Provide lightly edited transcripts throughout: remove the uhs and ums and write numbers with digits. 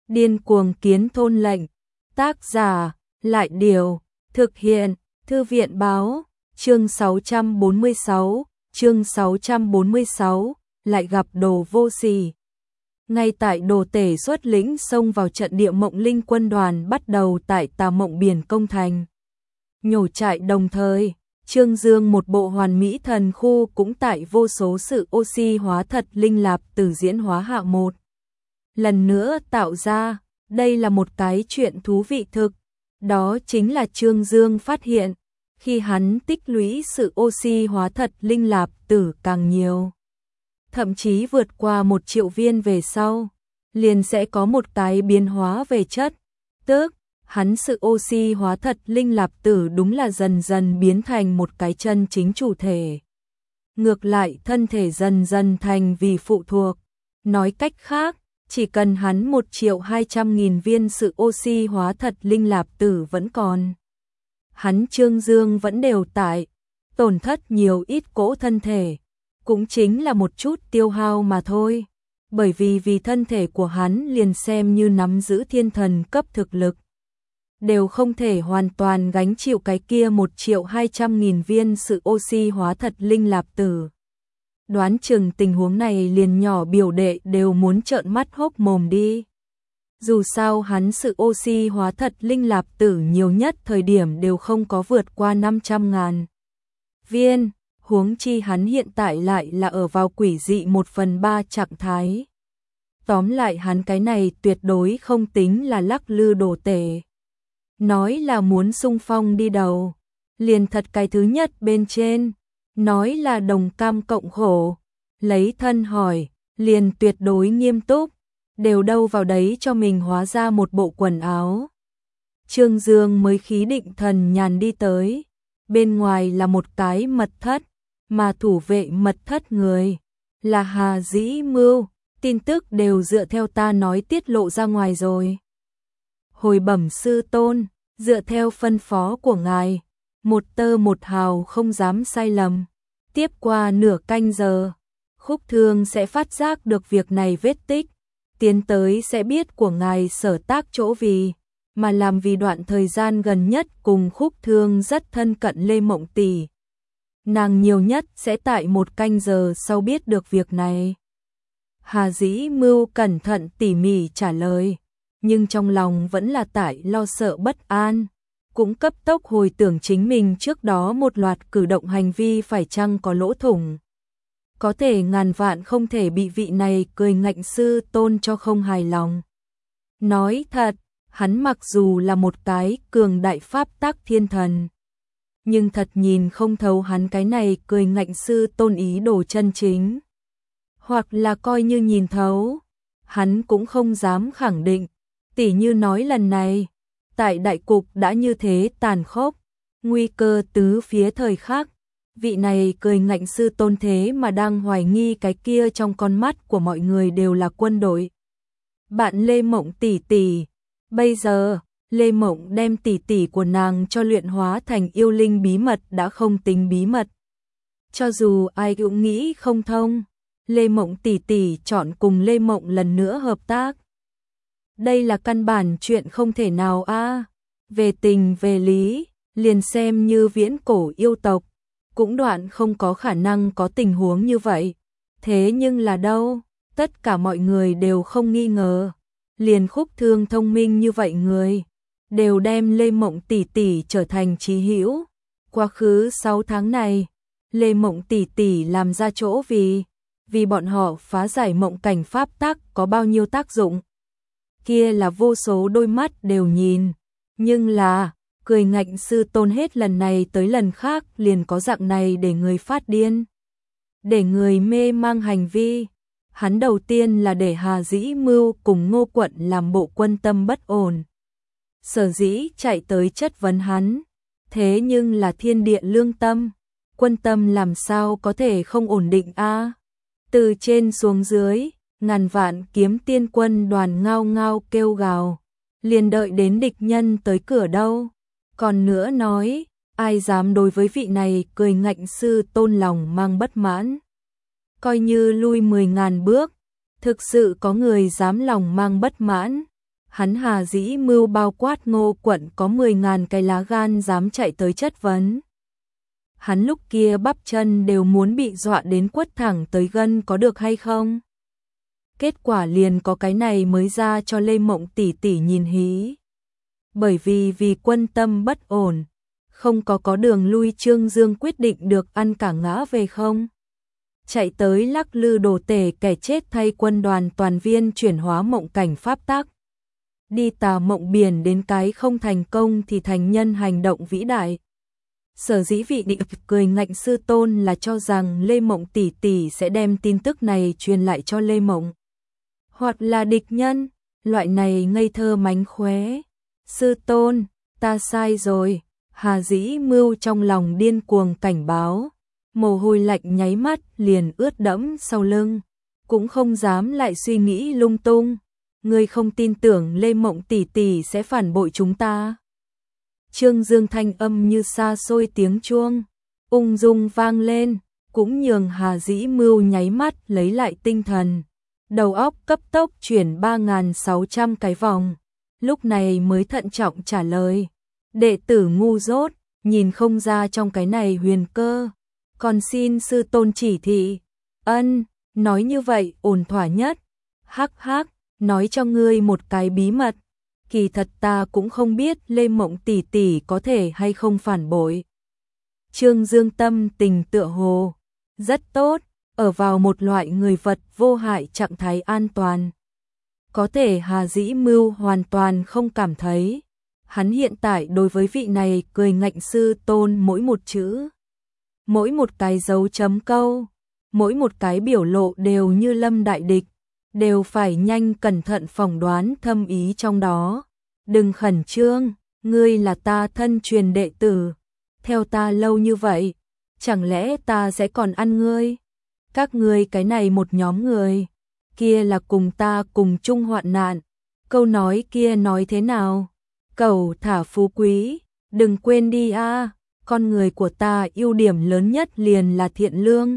Điên cuồng kiến thôn lệnh. Tác giả, Lại Điều, thực hiện, Thư viện báo, chương 646, lại gặp Đồ Vô Sỉ. Ngay tại Đồ Tể xuất lĩnh xông vào trận Địa Mộng Linh quân đoàn bắt đầu tại Tà Mộng Biển Công Thành. Nhổ trại đồng thời, Trương Dương một bộ hoàn mỹ thần khu cũng tại vô số sự oxy hóa thật linh lạp tử diễn hóa hạ một. Lần nữa tạo ra, đây là một cái chuyện thú vị thực. Đó chính là Trương Dương phát hiện, khi hắn tích lũy sự oxy hóa thật linh lạp tử càng nhiều, thậm chí vượt qua 1 triệu viên về sau, liền sẽ có một cái biến hóa về chất, tức hắn sự oxy hóa thật linh lạp tử đúng là dần dần biến thành một cái chân chính chủ thể. Ngược lại thân thể dần dần thành vì phụ thuộc. Nói cách khác, chỉ cần hắn 1.200.000 viên sự oxy hóa thật linh lạp tử vẫn còn, hắn Trương Dương vẫn đều tại, tổn thất nhiều ít cỗ thân thể, cũng chính là một chút tiêu hao mà thôi. Bởi vì thân thể của hắn liền xem như nắm giữ thiên thần cấp thực lực, đều không thể hoàn toàn gánh chịu cái kia 1.200.000 viên sự oxy hóa thật linh lạp tử. Đoán chừng tình huống này liền nhỏ biểu đệ đều muốn trợn mắt hốc mồm đi. Dù sao hắn sự oxy hóa thật linh lạp tử nhiều nhất thời điểm đều không có vượt qua 500.000 viên, huống chi hắn hiện tại lại là ở vào quỷ dị 1/3 trạng thái. Tóm lại hắn cái này tuyệt đối không tính là lắc lư Đồ Tể. Nói là muốn xung phong đi đầu, liền thật cái thứ nhất bên trên, nói là đồng cam cộng khổ, lấy thân hỏi, liền tuyệt đối nghiêm túc, đều đâu vào đấy cho mình hóa ra một bộ quần áo. Trương Dương mới khí định thần nhàn đi tới, bên ngoài là một cái mật thất, mà thủ vệ mật thất người là Hà Dĩ Mưu, tin tức đều dựa theo ta nói tiết lộ ra ngoài rồi. Hồi bẩm sư tôn, dựa theo phân phó của ngài, một tơ một hào không dám sai lầm. Tiếp qua nửa canh giờ, Khúc Thương sẽ phát giác được việc này vết tích, tiến tới sẽ biết của ngài sở tác chỗ vì, mà làm vì đoạn thời gian gần nhất cùng Khúc Thương rất thân cận Lê Mộng tỷ. Nàng nhiều nhất sẽ tại 1 canh giờ sau biết được việc này. Hà Dĩ Mưu cẩn thận tỉ mỉ trả lời, nhưng trong lòng vẫn là tại lo sợ bất an, cũng cấp tốc hồi tưởng chính mình trước đó một loạt cử động hành vi phải chăng có lỗ thủng. Có thể ngàn vạn không thể bị vị này cười ngạnh sư tôn cho không hài lòng. Nói thật, hắn mặc dù là một cái cường đại pháp tắc thiên thần, nhưng thật nhìn không thấu hắn cái này cười ngạnh sư tôn ý đồ chân chính. Hoặc là coi như nhìn thấu, hắn cũng không dám khẳng định. Tỉ như nói lần này, tại đại cục đã như thế tàn khốc, nguy cơ tứ phía thời khắc, vị này cười ngạnh sư tôn thế mà đang hoài nghi cái kia trong con mắt của mọi người đều là quân đội. Bạn Lê Mộng tỷ tỷ, bây giờ, Lê Mộng đem tỷ tỷ của nàng cho luyện hóa thành yêu linh bí mật đã không tính bí mật. Cho dù ai cũng nghĩ không thông, Lê Mộng tỷ tỷ chọn cùng Lê Mộng lần nữa hợp tác. Đây là căn bản chuyện không thể nào a. Về tình về lý, liền xem như viễn cổ yêu tộc, cũng đoạn không có khả năng có tình huống như vậy. Thế nhưng là đâu, tất cả mọi người đều không nghi ngờ. Liền Khúc Thương thông minh như vậy người, đều đem Lê Mộng tỷ tỷ trở thành chí hữu. Quá khứ 6 tháng này, Lê Mộng tỷ tỷ làm ra chỗ vì bọn họ phá giải mộng cảnh pháp tắc có bao nhiêu tác dụng. Kia là vô số đôi mắt đều nhìn, nhưng là, cười ngạnh sư tôn hết lần này tới lần khác liền có dạng này để người phát điên, để người mê mang hành vi. Hắn đầu tiên là để Hà Dĩ Mưu cùng Ngô Quận làm bộ quân tâm bất ổn. Sở dĩ chạy tới chất vấn hắn, thế nhưng là thiên địa lương tâm, quân tâm làm sao có thể không ổn định a? Từ trên xuống dưới, ngàn vạn kiếm tiên quân đoàn ngao ngao kêu gào, liền đợi đến địch nhân tới cửa đâu. Còn nữa nói, ai dám đối với vị này cười ngạnh sư tôn lòng mang bất mãn. Coi như lui 10.000 bước, thực sự có người dám lòng mang bất mãn, Hắn Hà Dĩ Mưu bao quát Ngô quận có 10.000 cái lá gan dám chạy tới chất vấn. Hắn lúc kia bắp chân đều muốn bị dọa đến quất thẳng tới gân có được hay không? Kết quả liền có cái này mới ra cho Lê Mộng tỷ tỷ nhìn hí. Bởi vì quân tâm bất ổn, không có đường lui, Trương Dương quyết định được ăn cả ngã về không. Chạy tới lắc lư đồ tể kẻ chết thay quân đoàn toàn viên chuyển hóa mộng cảnh pháp tắc. Đi tà mộng biển đến cái không thành công thì thành nhân hành động vĩ đại. Sở dĩ vị định cười ngạnh sư tôn là cho rằng Lê Mộng tỷ tỷ sẽ đem tin tức này truyền lại cho Lê Mộng. Hoặc là địch nhân, loại này ngây thơ mánh khóe. Sư tôn, ta sai rồi. Hà Dĩ Mưu trong lòng điên cuồng cảnh báo. Mồ hôi lạnh nháy mắt liền ướt đẫm sau lưng. Cũng không dám lại suy nghĩ lung tung. Ngươi không tin tưởng Lê Mộng tỷ tỷ sẽ phản bội chúng ta. Trương Dương thanh âm như xa xôi tiếng chuông, ung dung vang lên, cũng nhường Hà Dĩ Mưu nháy mắt lấy lại tinh thần. Đầu óc cấp tốc chuyển 3.600 cái vòng, lúc này mới thận trọng trả lời. Đệ tử ngu dốt, nhìn không ra trong cái này huyền cơ, còn xin sư tôn chỉ thị. Ân, nói như vậy ổn thỏa nhất. Hắc hắc, nói cho ngươi một cái bí mật. Kỳ thật ta cũng không biết Lê Mộng tỷ tỷ có thể hay không phản bội. Trương Dương tâm tình tựa hồ rất tốt, ở vào một loại người vật vô hại trạng thái an toàn. Có thể Hà Dĩ Mưu hoàn toàn không cảm thấy. Hắn hiện tại đối với vị này cười ngạnh sư tôn mỗi một chữ, mỗi một cái dấu chấm câu, mỗi một cái biểu lộ đều như lâm đại địch, đều phải nhanh cẩn thận phỏng đoán thâm ý trong đó. Đừng khẩn trương, ngươi là ta thân truyền đệ tử, theo ta lâu như vậy, chẳng lẽ ta sẽ còn ăn ngươi? Các ngươi cái này một nhóm người, kia là cùng ta cùng chung hoạn nạn. Câu nói kia nói thế nào? Cầu thả phú quý, đừng quên đi a, con người của ta ưu điểm lớn nhất liền là thiện lương,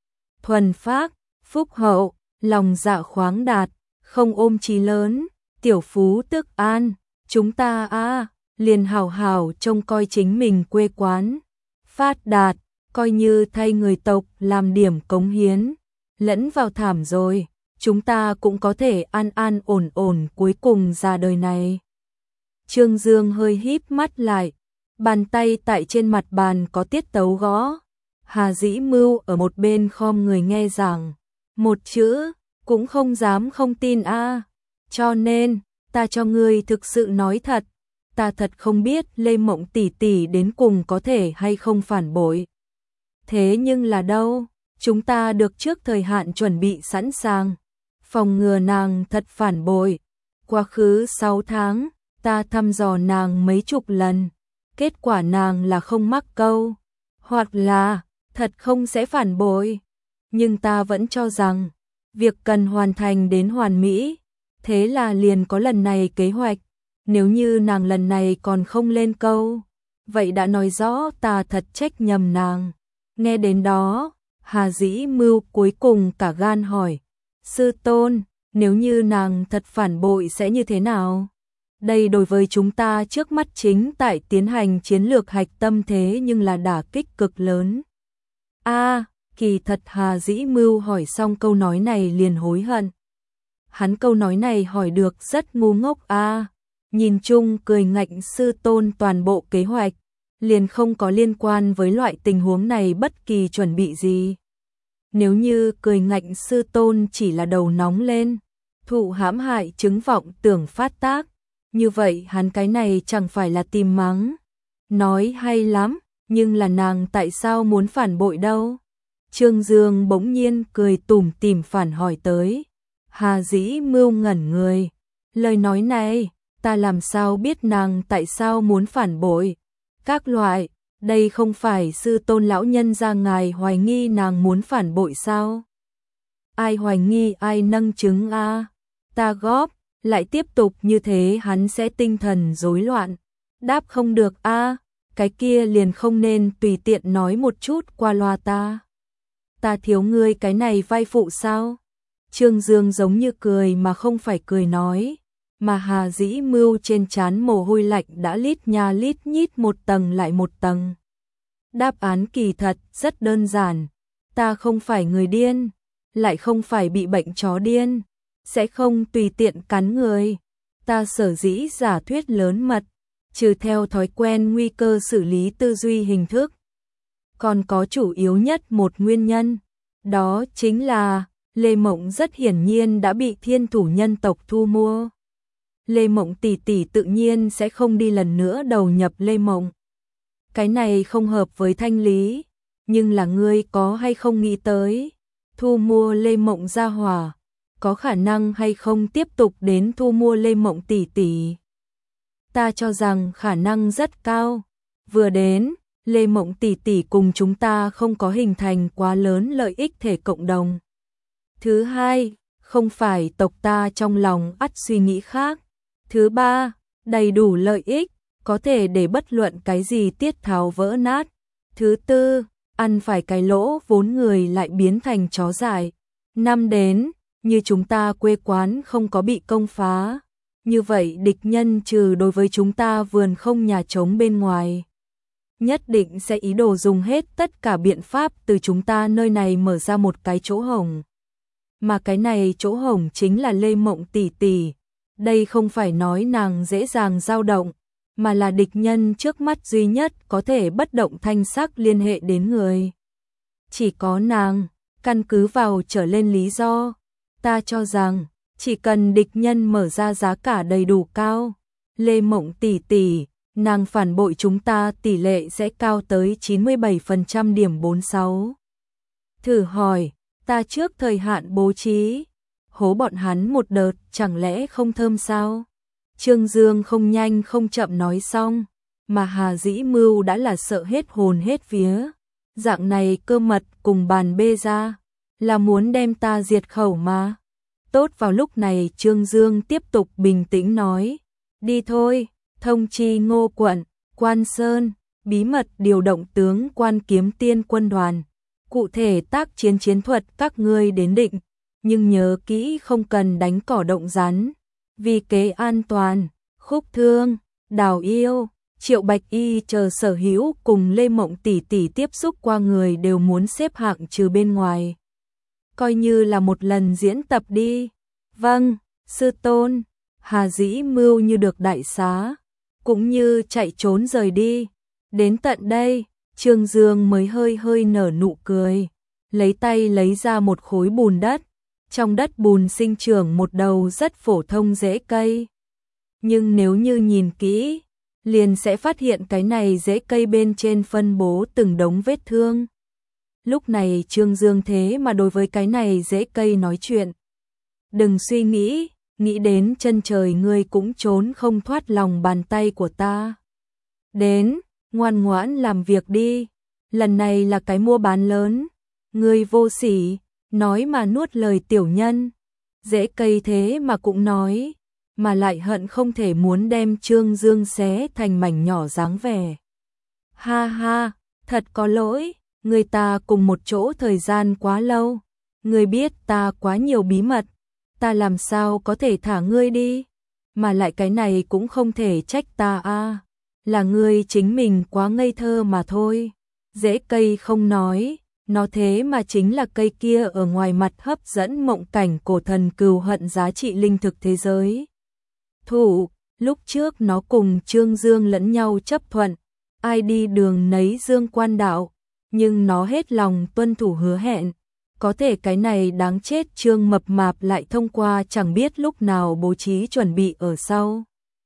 thuần phác, phúc hậu, lòng dạ khoáng đạt, không ôm chí lớn, tiểu phú tức an. Chúng ta liền hảo hảo trông coi chính mình quê quán, phát đạt, coi như thay người tộc làm điểm cống hiến, lẫn vào thảm rồi, chúng ta cũng có thể an an ổn ổn cuối cùng ra đời này. Trương Dương hơi híp mắt lại, bàn tay tại trên mặt bàn có tiết tấu gõ. Hà Dĩ Mưu ở một bên khom người nghe giảng, một chữ cũng không dám không tin a. Cho nên ta cho ngươi thực sự nói thật, ta thật không biết Lê Mộng tỷ tỷ đến cùng có thể hay không phản bội. Thế nhưng là đâu, chúng ta được trước thời hạn chuẩn bị sẵn sàng, phòng ngừa nàng thật phản bội. Quá khứ 6 tháng, ta thăm dò nàng mấy chục lần, kết quả nàng là không mắc câu, hoặc là thật không sẽ phản bội. Nhưng ta vẫn cho rằng, việc cần hoàn thành đến hoàn mỹ. Thế là liền có lần này kế hoạch, nếu như nàng lần này còn không lên câu, vậy đã nói rõ ta thật trách nhầm nàng. Nghe đến đó, Hà Dĩ Mưu cuối cùng cả gan hỏi, sư tôn, nếu như nàng thật phản bội sẽ như thế nào? Đây đối với chúng ta trước mắt chính tại tiến hành chiến lược hạch tâm thế nhưng là đả kích cực lớn. Kỳ thật Hà Dĩ Mưu hỏi xong câu nói này liền hối hận. Hắn câu nói này hỏi được rất ngu ngốc nhìn chung cười ngạnh sư tôn toàn bộ kế hoạch, liền không có liên quan với loại tình huống này bất kỳ chuẩn bị gì. Nếu như cười ngạnh sư tôn chỉ là đầu nóng lên, thụ hãm hại chứng vọng tưởng phát tác, như vậy hắn cái này chẳng phải là tìm mắng. Nói hay lắm, nhưng là nàng tại sao muốn phản bội đâu? Trương Dương bỗng nhiên cười tủm tỉm phản hỏi tới. Hà Dĩ Mưu ngẩn người, lời nói này, ta làm sao biết nàng tại sao muốn phản bội? Các loại, đây không phải sư tôn lão nhân gia ngài hoài nghi nàng muốn phản bội sao? Ai hoài nghi ai nâng chứng Ta góp, lại tiếp tục như thế hắn sẽ tinh thần rối loạn. Đáp không được cái kia liền không nên tùy tiện nói một chút qua loa ta. Ta thiếu ngươi cái này vai phụ sao? Trương Dương giống như cười mà không phải cười nói, mà Hà Dĩ Mưu trên trán mồ hôi lạnh đã lít nha lít nhít một tầng lại một tầng. Đáp án kỳ thật rất đơn giản, ta không phải người điên, lại không phải bị bệnh chó điên, sẽ không tùy tiện cắn người. Ta sở dĩ giả thuyết lớn mật, trừ theo thói quen nguy cơ xử lý tư duy hình thức. Còn có chủ yếu nhất một nguyên nhân, đó chính là Lê Mộng rất hiển nhiên đã bị thiên thủ nhân tộc thu mua. Lê Mộng tỷ tỷ tự nhiên sẽ không đi lần nữa đầu nhập Lê Mộng. Cái này không hợp với thanh lý, nhưng là ngươi có hay không nghĩ tới, thu mua Lê Mộng gia hỏa, có khả năng hay không tiếp tục đến thu mua Lê Mộng tỷ tỷ. Ta cho rằng khả năng rất cao, vừa đến, Lê Mộng tỷ tỷ cùng chúng ta không có hình thành quá lớn lợi ích thể cộng đồng. Thứ hai, không phải tộc ta trong lòng ắt suy nghĩ khác. Thứ ba, đầy đủ lợi ích, có thể để bất luận cái gì tiết tháo vỡ nát. Thứ tư, ăn phải cái lỗ vốn người lại biến thành chó dại. Năm đến, như chúng ta quê quán không có bị công phá. Như vậy địch nhân trừ đối với chúng ta vườn không nhà trống bên ngoài, nhất định sẽ ý đồ dùng hết tất cả biện pháp từ chúng ta nơi này mở ra một cái chỗ hổng. Mà cái này chỗ hổng chính là Lê Mộng tỷ tỷ. Đây không phải nói nàng dễ dàng dao động, mà là địch nhân trước mắt duy nhất có thể bất động thanh sắc liên hệ đến người. Chỉ có nàng, căn cứ vào trở lên lý do, ta cho rằng, chỉ cần địch nhân mở ra giá cả đầy đủ cao, Lê Mộng tỷ tỷ, nàng phản bội chúng ta tỷ lệ sẽ cao tới 97% điểm 46. Thử hỏi, ta trước thời hạn bố trí, hố bọn hắn một đợt chẳng lẽ không thơm sao? Trương Dương không nhanh không chậm nói xong, mà Hà Dĩ Mưu đã là sợ hết hồn hết vía. Dạng này cơ mật cùng bàn bê ra, là muốn đem ta diệt khẩu mà. Tốt, vào lúc này Trương Dương tiếp tục bình tĩnh nói, đi thôi, thông chi Ngô quận, Quan Sơn, bí mật điều động tướng Quan Kiếm Tiên quân đoàn. Cụ thể tác chiến chiến thuật các ngươi đến định, nhưng nhớ kỹ không cần đánh cỏ động rắn. Vì kế an toàn, Khúc Thương, Đào Yêu, Triệu Bạch Y chờ sở hữu cùng Lê Mộng tỷ tỷ tiếp xúc qua người đều muốn xếp hạng trừ bên ngoài. Coi như là một lần diễn tập đi. Vâng, sư tôn. Hà Dĩ Mưu như được đại xá, cũng như chạy trốn rời đi. Đến tận đây, Trương Dương mới hơi hơi nở nụ cười, lấy tay lấy ra một khối bùn đất. Trong đất bùn sinh trưởng một đầu rất phổ thông rễ cây. Nhưng nếu như nhìn kỹ, liền sẽ phát hiện cái này rễ cây bên trên phân bố từng đống vết thương. Lúc này Trương Dương thế mà đối với cái này rễ cây nói chuyện. Đừng suy nghĩ, nghĩ đến chân trời ngươi cũng trốn không thoát lòng bàn tay của ta. Đến, ngoan ngoãn làm việc đi, lần này là cái mua bán lớn. Ngươi vô sỉ, nói mà nuốt lời tiểu nhân. Rễ cây thế mà cũng nói, mà lại hận không thể muốn đem Trương Dương xé thành mảnh nhỏ dáng vẻ. Ha ha, thật có lỗi, người ta cùng một chỗ thời gian quá lâu, ngươi biết ta quá nhiều bí mật, ta làm sao có thể thả ngươi đi, mà lại cái này cũng không thể trách ta a, là ngươi chính mình quá ngây thơ mà thôi. Rễ cây không nói, nó thế mà chính là cây kia ở ngoài mặt hấp dẫn mộng cảnh cổ thần cừu hận giá trị linh thực thế giới. Thủ, lúc trước nó cùng Trương Dương lẫn nhau chấp thuận, ai đi đường nấy dương quan đạo, nhưng nó hết lòng tuân thủ hứa hẹn. Có thể cái này đáng chết Trương mập mạp lại thông qua chẳng biết lúc nào bố trí chuẩn bị ở sau.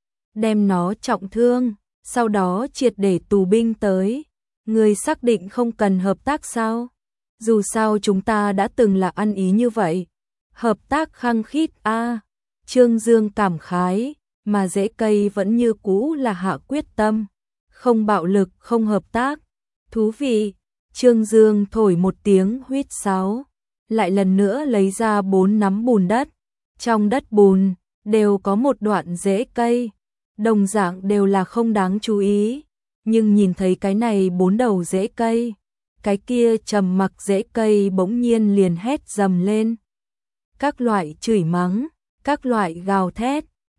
Đem nó trọng thương, sau đó triệt để tù binh tới. Người xác định không cần hợp tác sao? Dù sao chúng ta đã từng là ăn ý như vậy. Hợp tác khăng khít a. Trương Dương cảm khái, mà rễ cây vẫn như cũ là hạ quyết tâm. Không bạo lực, không hợp tác. Thú vị. Trương Dương thổi một tiếng huýt sáo, lại lần nữa lấy ra 4 nắm bùn đất. Trong đất bùn đều có một đoạn rễ cây, đồng dạng đều là không đáng chú ý, nhưng nhìn thấy cái này 4 đầu rễ cây, cái kia trầm mặc rễ cây bỗng nhiên liền hét dầm lên. Các loại chửi mắng, các loại gào thét,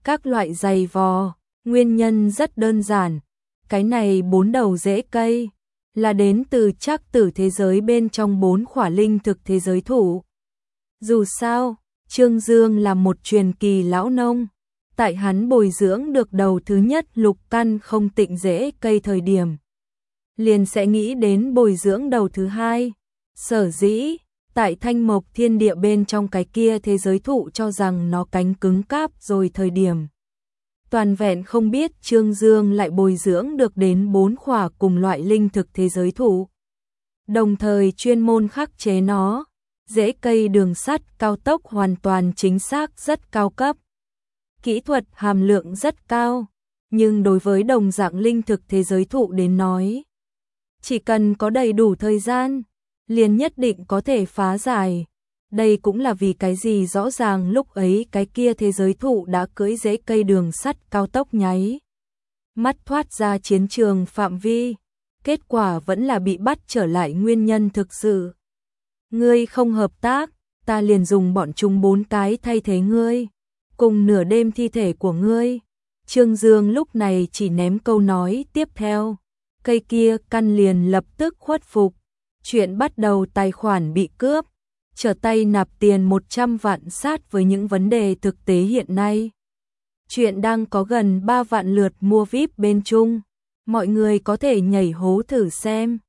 các loại giày vò, nguyên nhân rất đơn giản. Cái này 4 đầu rễ cây là đến từ trắc tử thế giới bên trong 4 khỏa linh thực thế giới thụ. Dù sao, Trương Dương là một truyền kỳ lão nông, tại hắn bồi dưỡng được đầu thứ nhất lục căn không tịnh rễ cây thời điểm, liền sẽ nghĩ đến bồi dưỡng đầu thứ hai. Sở dĩ, tại thanh mộc thiên địa bên trong cái kia thế giới thụ cho rằng nó cánh cứng cáp rồi thời điểm. Toàn vẹn không biết Trương Dương lại bồi dưỡng được đến 4 khỏa cùng loại linh thực thế giới thụ. Đồng thời chuyên môn khắc chế nó, rễ cây đường sắt cao tốc hoàn toàn chính xác rất cao cấp. Kỹ thuật hàm lượng rất cao, nhưng đối với đồng dạng linh thực thế giới thụ đến nói, chỉ cần có đầy đủ thời gian, liền nhất định có thể phá giải. Đây cũng là vì cái gì rõ ràng lúc ấy cái kia thế giới thụ đã cưỡi rễ cây đường sắt cao tốc nháy mắt thoát ra chiến trường phạm vi, kết quả vẫn là bị bắt trở lại nguyên nhân thực sự. Ngươi không hợp tác, ta liền dùng bọn chúng 4 cái thay thế ngươi, cùng nửa đêm thi thể của ngươi. Trương Dương lúc này chỉ ném câu nói tiếp theo, cây kia căn liền lập tức khuất phục. Chuyện bắt đầu tài khoản bị cướp, trở tay nạp tiền 100 vạn sát với những vấn đề thực tế hiện nay. Chuyện đang có gần 3 vạn lượt mua VIP bên Trung, mọi người có thể nhảy hố thử xem.